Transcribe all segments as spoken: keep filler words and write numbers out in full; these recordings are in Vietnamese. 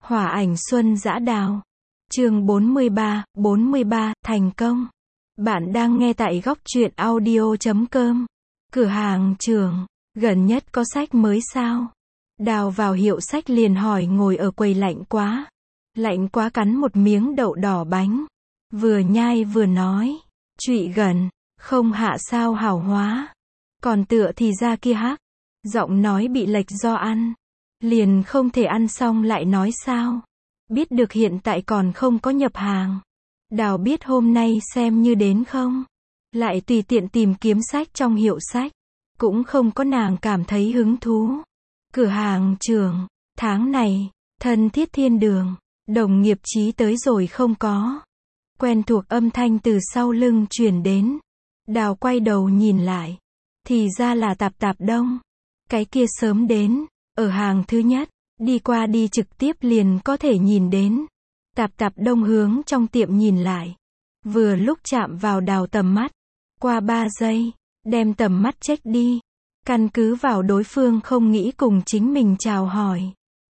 Hỏa ảnh xuân dã đào. Chương bốn mươi ba, bốn mươi ba, thành công. Bạn đang nghe tại góc truyện audio chấm com. Cửa hàng trưởng, gần nhất có sách mới sao? Đào vào hiệu sách liền hỏi ngồi ở quầy. Lạnh quá. Lạnh quá cắn một miếng đậu đỏ bánh. Vừa nhai vừa nói. Trụy gần, không hạ sao hảo hóa. Còn tựa thì ra kia hắc. Giọng nói bị lệch do ăn. Liền không thể ăn xong lại nói sao? Biết được hiện tại còn không có nhập hàng. Đào biết hôm nay xem như đến không? Lại tùy tiện tìm kiếm sách trong hiệu sách. Cũng không có nàng cảm thấy hứng thú. Cửa hàng trưởng, tháng này, thân thiết thiên đường, đồng nghiệp chí tới rồi không có. Quen thuộc âm thanh từ sau lưng truyền đến. Đào quay đầu nhìn lại. Thì ra là Tạp Tạp Đông. Cái kia sớm đến, ở hàng thứ nhất, đi qua đi trực tiếp liền có thể nhìn đến. Tạp Tạp Đông hướng trong tiệm nhìn lại. Vừa lúc chạm vào Đào tầm mắt. Qua ba giây, đem tầm mắt check đi. Căn cứ vào đối phương không nghĩ cùng chính mình chào hỏi.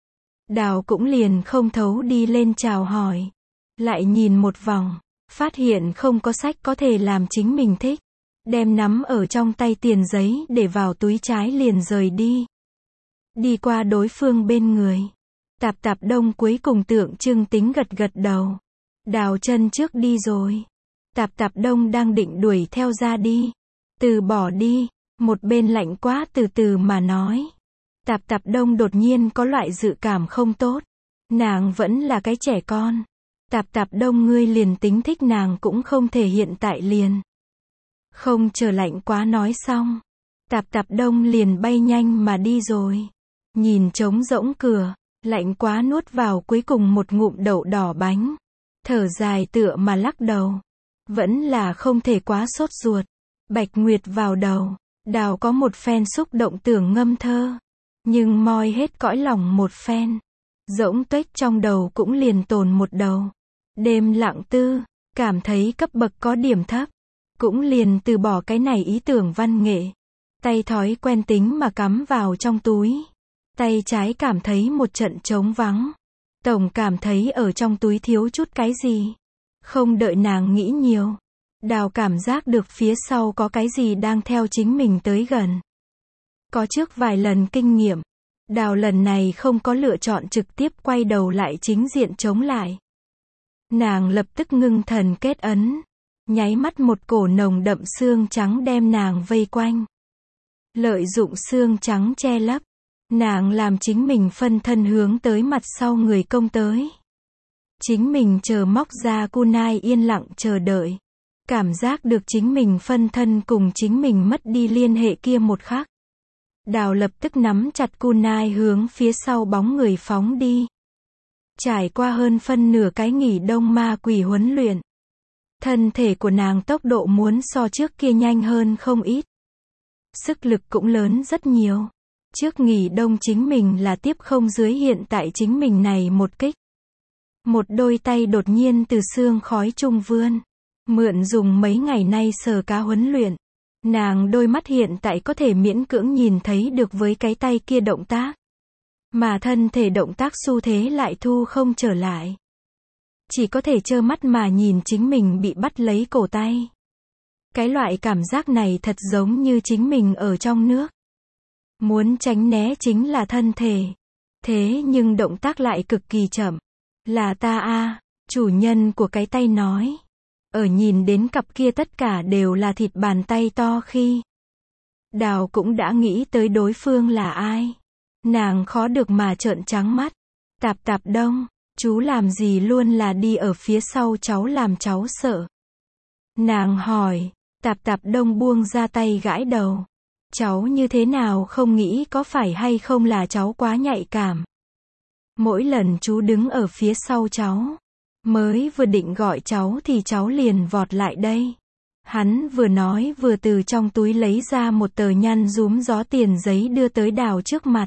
Đào cũng liền không thấu đi lên chào hỏi. Lại nhìn một vòng, phát hiện không có sách có thể làm chính mình thích. Đem nắm ở trong tay tiền giấy để vào túi trái liền rời đi. Đi qua đối phương bên người. Tạp Tạp Đông cuối cùng tượng trưng tính gật gật đầu. Đào chân trước đi rồi. Tạp Tạp Đông đang định đuổi theo ra đi. Từ bỏ đi. Một bên lạnh quá từ từ mà nói. Tạp Tạp Đông đột nhiên có loại dự cảm không tốt. Nàng vẫn là cái trẻ con. Tạp Tạp Đông ngươi liền tính thích nàng cũng không thể hiện tại liền. Không chờ lạnh quá nói xong. Tạp Tạp Đông liền bay nhanh mà đi rồi. Nhìn trống rỗng cửa, lạnh quá nuốt vào cuối cùng một ngụm đậu đỏ bánh. Thở dài tựa mà lắc đầu. Vẫn là không thể quá sốt ruột. Bạch Nguyệt vào đầu. Đào có một phen xúc động tưởng ngâm thơ. Nhưng moi hết cõi lòng một phen. Rỗng tuếch trong đầu cũng liền tồn một đầu. Đêm lặng tư, cảm thấy cấp bậc có điểm thấp. Cũng liền từ bỏ cái này ý tưởng văn nghệ. Tay thói quen tính mà cắm vào trong túi. Tay trái cảm thấy một trận trống vắng. Tổng cảm thấy ở trong túi thiếu chút cái gì. Không đợi nàng nghĩ nhiều. Đào cảm giác được phía sau có cái gì đang theo chính mình tới gần. Có trước vài lần kinh nghiệm. Đào lần này không có lựa chọn trực tiếp quay đầu lại chính diện chống lại. Nàng lập tức ngưng thần kết ấn. Nháy mắt một cổ nồng đậm xương trắng đem nàng vây quanh. Lợi dụng xương trắng che lấp. Nàng làm chính mình phân thân hướng tới mặt sau người công tới. Chính mình chờ móc ra kunai yên lặng chờ đợi. Cảm giác được chính mình phân thân cùng chính mình mất đi liên hệ kia một khắc. Đào lập tức nắm chặt kunai hướng phía sau bóng người phóng đi. Trải qua hơn phân nửa cái nghỉ đông ma quỷ huấn luyện. Thân thể của nàng tốc độ muốn so trước kia nhanh hơn không ít. Sức lực cũng lớn rất nhiều. Trước nghỉ đông chính mình là tiếp không dưới hiện tại chính mình này một kích. Một đôi tay đột nhiên từ xương khói trung vươn. Mượn dùng mấy ngày nay sờ cá huấn luyện. Nàng đôi mắt hiện tại có thể miễn cưỡng nhìn thấy được với cái tay kia động tác. Mà thân thể động tác xu thế lại thu không trở lại. Chỉ có thể trơ mắt mà nhìn chính mình bị bắt lấy cổ tay. Cái loại cảm giác này thật giống như chính mình ở trong nước. Muốn tránh né chính là thân thể. Thế nhưng động tác lại cực kỳ chậm. Là ta a, chủ nhân của cái tay nói. Ở nhìn đến cặp kia tất cả đều là thịt bàn tay to khi. Đào cũng đã nghĩ tới đối phương là ai. Nàng khó được mà trợn trắng mắt. Tạp Tạp Đông, chú làm gì luôn là đi ở phía sau cháu làm cháu sợ. Nàng hỏi, Tạp Tạp Đông buông ra tay gãi đầu. Cháu như thế nào không nghĩ có phải hay không là cháu quá nhạy cảm. Mỗi lần chú đứng ở phía sau cháu. Mới vừa định gọi cháu thì cháu liền vọt lại đây. Hắn vừa nói vừa từ trong túi lấy ra một tờ nhăn rúm gió tiền giấy đưa tới Đào trước mặt.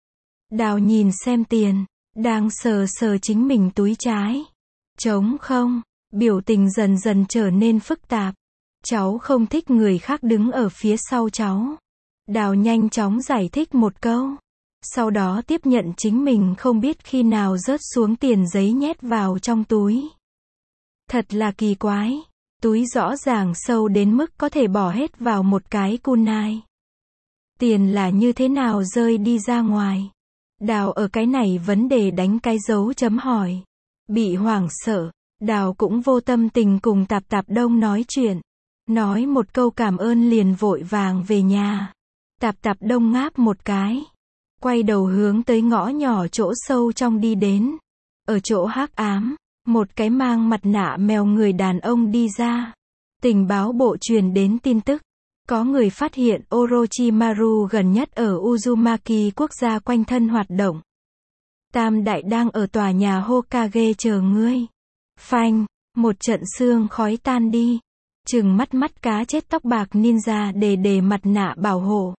Đào nhìn xem tiền, đang sờ sờ chính mình túi trái. Trống không, biểu tình dần dần trở nên phức tạp. Cháu không thích người khác đứng ở phía sau cháu. Đào nhanh chóng giải thích một câu. Sau đó tiếp nhận chính mình không biết khi nào rớt xuống tiền giấy nhét vào trong túi. Thật là kỳ quái. Túi rõ ràng sâu đến mức có thể bỏ hết vào một cái kunai. Tiền là như thế nào rơi đi ra ngoài? Đào ở cái này vấn đề đánh cái dấu chấm hỏi. Bị hoảng sợ, Đào cũng vô tâm tình cùng Tạp Tạp Đông nói chuyện. Nói một câu cảm ơn liền vội vàng về nhà. Tạp Tạp Đông ngáp một cái. Quay đầu hướng tới ngõ nhỏ chỗ sâu trong đi đến. Ở chỗ hắc ám, một cái mang mặt nạ mèo người đàn ông đi ra. Tình báo bộ truyền đến tin tức. Có người phát hiện Orochimaru gần nhất ở Uzumaki quốc gia quanh thân hoạt động. Tam đại đang ở tòa nhà Hokage chờ ngươi. Phanh, một trận sương khói tan đi. Trừng mắt mắt cá chết tóc bạc ninja đề đề mặt nạ bảo hộ.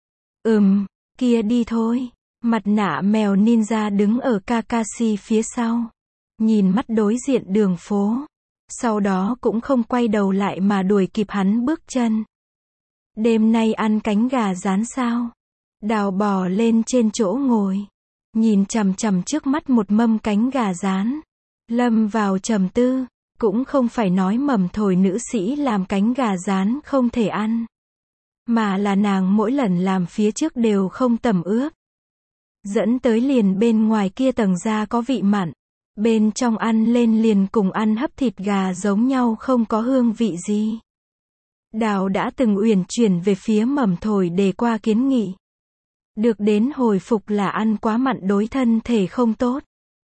Ừm, kia đi thôi. Mặt nạ mèo ninja đứng ở Kakashi phía sau. Nhìn mắt đối diện đường phố. Sau đó cũng không quay đầu lại mà đuổi kịp hắn bước chân. Đêm nay ăn cánh gà rán sao? Đào bò lên trên chỗ ngồi. Nhìn chằm chằm trước mắt một mâm cánh gà rán. Lâm vào trầm tư. Cũng không phải nói mầm thổi nữ sĩ làm cánh gà rán không thể ăn. Mà là nàng mỗi lần làm phía trước đều không tẩm ướp. Dẫn tới liền bên ngoài kia tầng da có vị mặn. Bên trong ăn lên liền cùng ăn hấp thịt gà giống nhau không có hương vị gì. Đào đã từng uyển chuyển về phía mầm thổi đề qua kiến nghị. Được đến hồi phục là ăn quá mặn đối thân thể không tốt.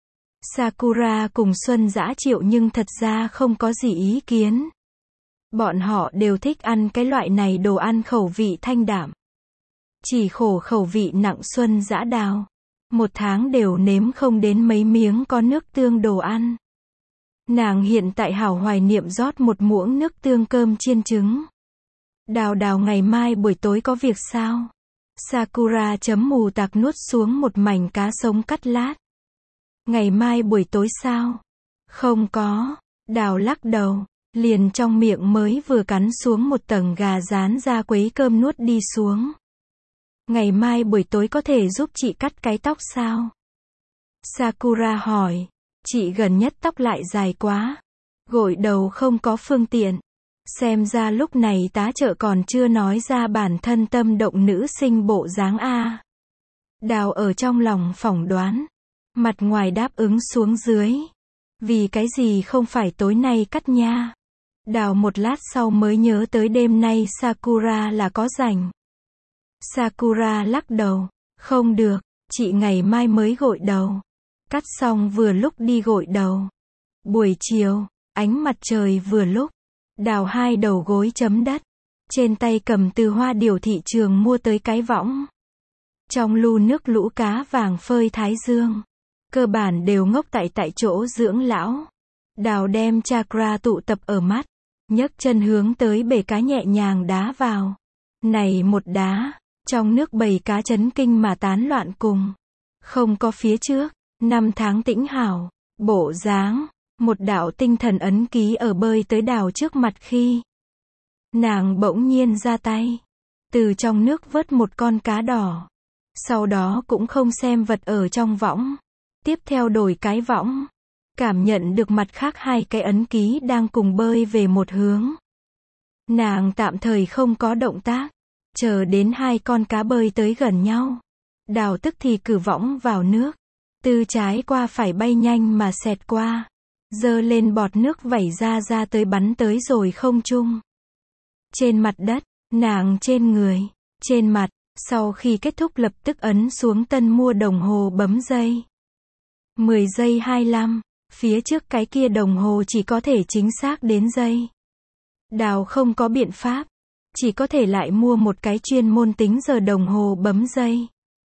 Sakura cùng Xuân Dã Triệu nhưng thật ra không có gì ý kiến. Bọn họ đều thích ăn cái loại này đồ ăn khẩu vị thanh đạm. Chỉ khổ khẩu vị nặng Xuân Dã Đào. Một tháng đều nếm không đến mấy miếng có nước tương đồ ăn. Nàng hiện tại hảo hoài niệm rót một muỗng nước tương cơm chiên trứng. Đào đào ngày mai buổi tối có việc sao? Sakura chấm mù tạc nuốt xuống một mảnh cá sống cắt lát. Ngày mai buổi tối sao? Không có. Đào lắc đầu. Liền trong miệng mới vừa cắn xuống một tầng gà rán ra quấy cơm nuốt đi xuống. Ngày mai buổi tối có thể giúp chị cắt cái tóc sao? Sakura hỏi. Chị gần nhất tóc lại dài quá. Gội đầu không có phương tiện. Xem ra lúc này tá trợ còn chưa nói ra bản thân tâm động nữ sinh bộ dáng A. Đào ở trong lòng phỏng đoán. Mặt ngoài đáp ứng xuống dưới. Vì cái gì không phải tối nay cắt nha? Đào một lát sau mới nhớ tới đêm nay Sakura là có rảnh. Sakura lắc đầu. Không được, chị ngày mai mới gội đầu. Cắt xong vừa lúc đi gội đầu. Buổi chiều, ánh mặt trời vừa lúc. Đào hai đầu gối chấm đất. Trên tay cầm từ Hoa Điểu thị trường mua tới cái võng. Trong lu nước lũ cá vàng phơi thái dương. Cơ bản đều ngốc tại tại chỗ dưỡng lão. Đào đem chakra tụ tập ở mắt. Nhấc chân hướng tới bể cá nhẹ nhàng đá vào. Này một đá. Trong nước bầy cá chấn kinh mà tán loạn cùng. Không có phía trước. Năm tháng tĩnh hảo. Bộ dáng. Một đạo tinh thần ấn ký ở bơi tới Đào trước mặt khi. Nàng bỗng nhiên ra tay. Từ trong nước vớt một con cá đỏ. Sau đó cũng không xem vật ở trong võng. Tiếp theo đổi cái võng. Cảm nhận được mặt khác hai cái ấn ký đang cùng bơi về một hướng. Nàng tạm thời không có động tác. Chờ đến hai con cá bơi tới gần nhau. Đào tức thì cử võng vào nước. Từ trái qua phải bay nhanh mà xẹt qua. Dơ lên bọt nước vẩy ra ra tới bắn tới rồi không trung. Trên mặt đất, nàng trên người, trên mặt, sau khi kết thúc lập tức ấn xuống tân mua đồng hồ bấm giây. mười giây hai mươi lăm, phía trước cái kia đồng hồ chỉ có thể chính xác đến giây. Đào không có biện pháp, chỉ có thể lại mua một cái chuyên môn tính giờ đồng hồ bấm giây.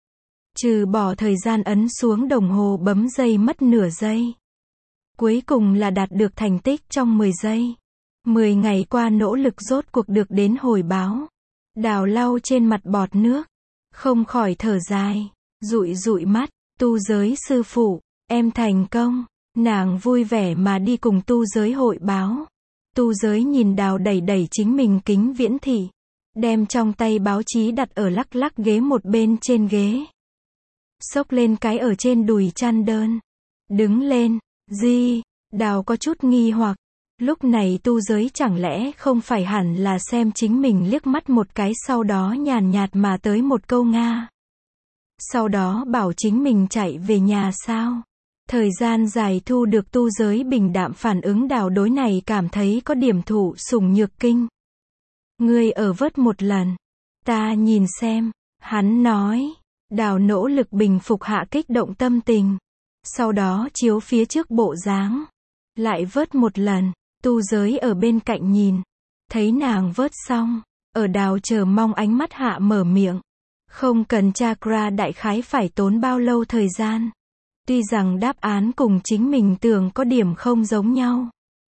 Trừ bỏ thời gian ấn xuống đồng hồ bấm giây mất nửa giây. Cuối cùng là đạt được thành tích trong mười giây. mười ngày qua nỗ lực rốt cuộc được đến hồi báo. Đào lau trên mặt bọt nước. Không khỏi thở dài. Dụi dụi mắt. Tu giới sư phụ. Em thành công. Nàng vui vẻ mà đi cùng tu giới hội báo. Tu giới nhìn Đào đẩy đẩy chính mình kính viễn thị. Đem trong tay báo chí đặt ở lắc lắc ghế một bên trên ghế. xốc lên cái ở trên đùi chăn đơn. Đứng lên, gì? Đào có chút nghi hoặc. Lúc này tu giới chẳng lẽ không phải hẳn là xem chính mình liếc mắt một cái sau đó nhàn nhạt mà tới một câu Nga. Sau đó bảo chính mình chạy về nhà sao? Thời gian dài thu được tu giới bình đạm phản ứng Đào đối này cảm thấy có điểm thụ sủng nhược kinh. Ngươi ở vớt một lần. Ta nhìn xem. Hắn nói. Đào nỗ lực bình phục hạ kích động tâm tình. Sau đó chiếu phía trước bộ dáng. Lại vớt một lần. Tu giới ở bên cạnh nhìn. Thấy nàng vớt xong. Ở Đào chờ mong ánh mắt hạ mở miệng. Không cần chakra đại khái phải tốn bao lâu thời gian. Tuy rằng đáp án cùng chính mình tưởng có điểm không giống nhau.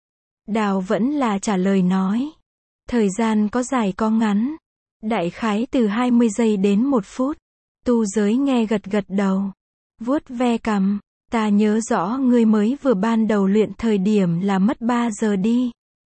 Đào vẫn là trả lời nói. Thời gian có dài có ngắn. Đại khái từ hai mươi giây đến một phút. Tu giới nghe gật gật đầu. Vuốt ve cằm. Ta nhớ rõ ngươi mới vừa ban đầu luyện thời điểm là mất ba giờ đi.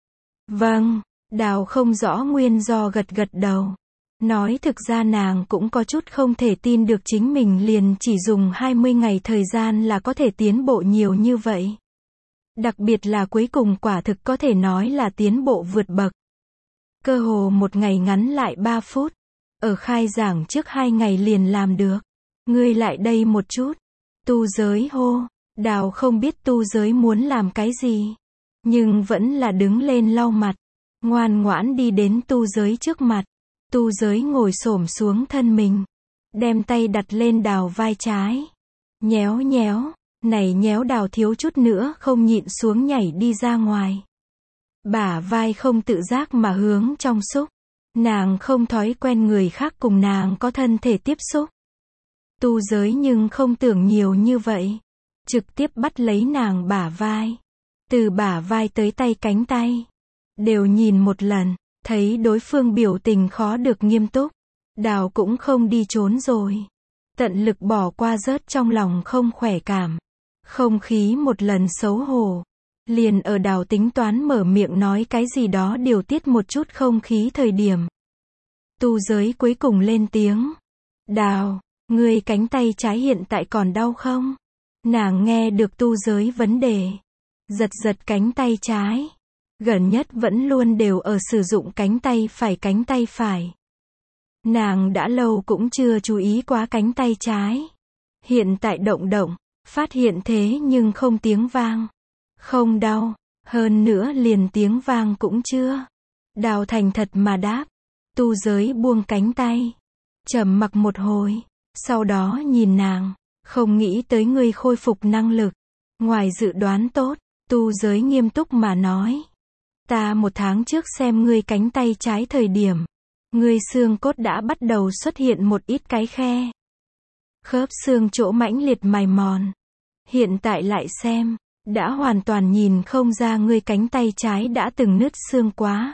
Vâng. Đào không rõ nguyên do gật gật đầu. Nói thực ra nàng cũng có chút không thể tin được chính mình liền chỉ dùng hai mươi ngày thời gian là có thể tiến bộ nhiều như vậy. Đặc biệt là cuối cùng quả thực có thể nói là tiến bộ vượt bậc. Cơ hồ một ngày ngắn lại ba phút. Ở khai giảng trước hai ngày liền làm được. Ngươi lại đây một chút. Tu giới hô. Đào không biết tu giới muốn làm cái gì. Nhưng vẫn là đứng lên lau mặt. Ngoan ngoãn đi đến tu giới trước mặt. Tu giới ngồi xổm xuống thân mình. Đem tay đặt lên Đào vai trái. Nhéo nhéo. Này nhéo Đào thiếu chút nữa không nhịn xuống nhảy đi ra ngoài. Bả vai không tự giác mà hướng trong xúc. Nàng không thói quen người khác cùng nàng có thân thể tiếp xúc. Tu giới nhưng không tưởng nhiều như vậy. Trực tiếp bắt lấy nàng bả vai. Từ bả vai tới tay cánh tay. Đều nhìn một lần. Thấy đối phương biểu tình khó được nghiêm túc. Đào cũng không đi trốn rồi. Tận lực bỏ qua rớt trong lòng không khỏe cảm. Không khí một lần xấu hổ. Liền ở Đào tính toán mở miệng nói cái gì đó điều tiết một chút không khí thời điểm. Tu giới cuối cùng lên tiếng. Đào, ngươi cánh tay trái hiện tại còn đau không? Nàng nghe được tu giới vấn đề. Giật giật cánh tay trái. Gần nhất vẫn luôn đều ở sử dụng cánh tay phải cánh tay phải. Nàng đã lâu cũng chưa chú ý quá cánh tay trái. Hiện tại động động, phát hiện thế nhưng không tiếng vang. Không đau, hơn nữa liền tiếng vang cũng chưa. Đào thành thật mà đáp. Tu giới buông cánh tay. Trầm mặc một hồi. Sau đó nhìn nàng. Không nghĩ tới ngươi khôi phục năng lực. Ngoài dự đoán tốt, tu giới nghiêm túc mà nói. Ta một tháng trước xem ngươi cánh tay trái thời điểm. Ngươi xương cốt đã bắt đầu xuất hiện một ít cái khe. Khớp xương chỗ mãnh liệt mài mòn. Hiện tại lại xem. Đã hoàn toàn nhìn không ra ngươi cánh tay trái đã từng nứt xương quá.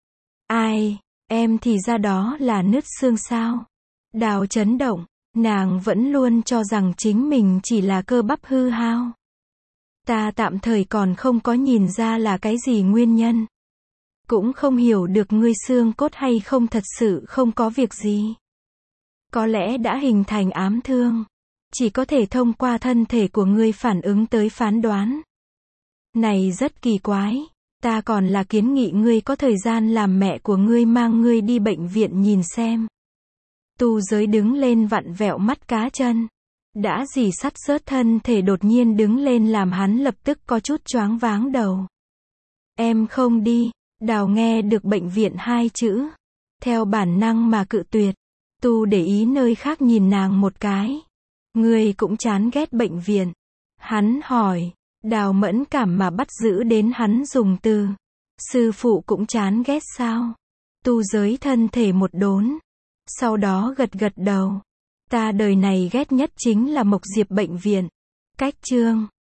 Ai, em thì ra đó là nứt xương sao? Đào chấn động, nàng vẫn luôn cho rằng chính mình chỉ là cơ bắp hư hao. Ta tạm thời còn không có nhìn ra là cái gì nguyên nhân. Cũng không hiểu được ngươi xương cốt hay không thật sự không có việc gì. Có lẽ đã hình thành ám thương. Chỉ có thể thông qua thân thể của ngươi phản ứng tới phán đoán. Này rất kỳ quái. Ta còn là kiến nghị ngươi có thời gian làm mẹ của ngươi mang ngươi đi bệnh viện nhìn xem. Tu giới đứng lên vặn vẹo mắt cá chân. Đã dì sắt rớt thân thể đột nhiên đứng lên làm hắn lập tức có chút choáng váng đầu. Em không đi. Đào nghe được bệnh viện hai chữ. Theo bản năng mà cự tuyệt. Tu để ý nơi khác nhìn nàng một cái. Ngươi cũng chán ghét bệnh viện. Hắn hỏi. Đào mẫn cảm mà bắt giữ đến hắn dùng từ. Sư phụ cũng chán ghét sao? Tu giới thân thể một đốn. Sau đó gật gật đầu. Ta đời này ghét nhất chính là Mộc Diệp bệnh viện. Cách chương.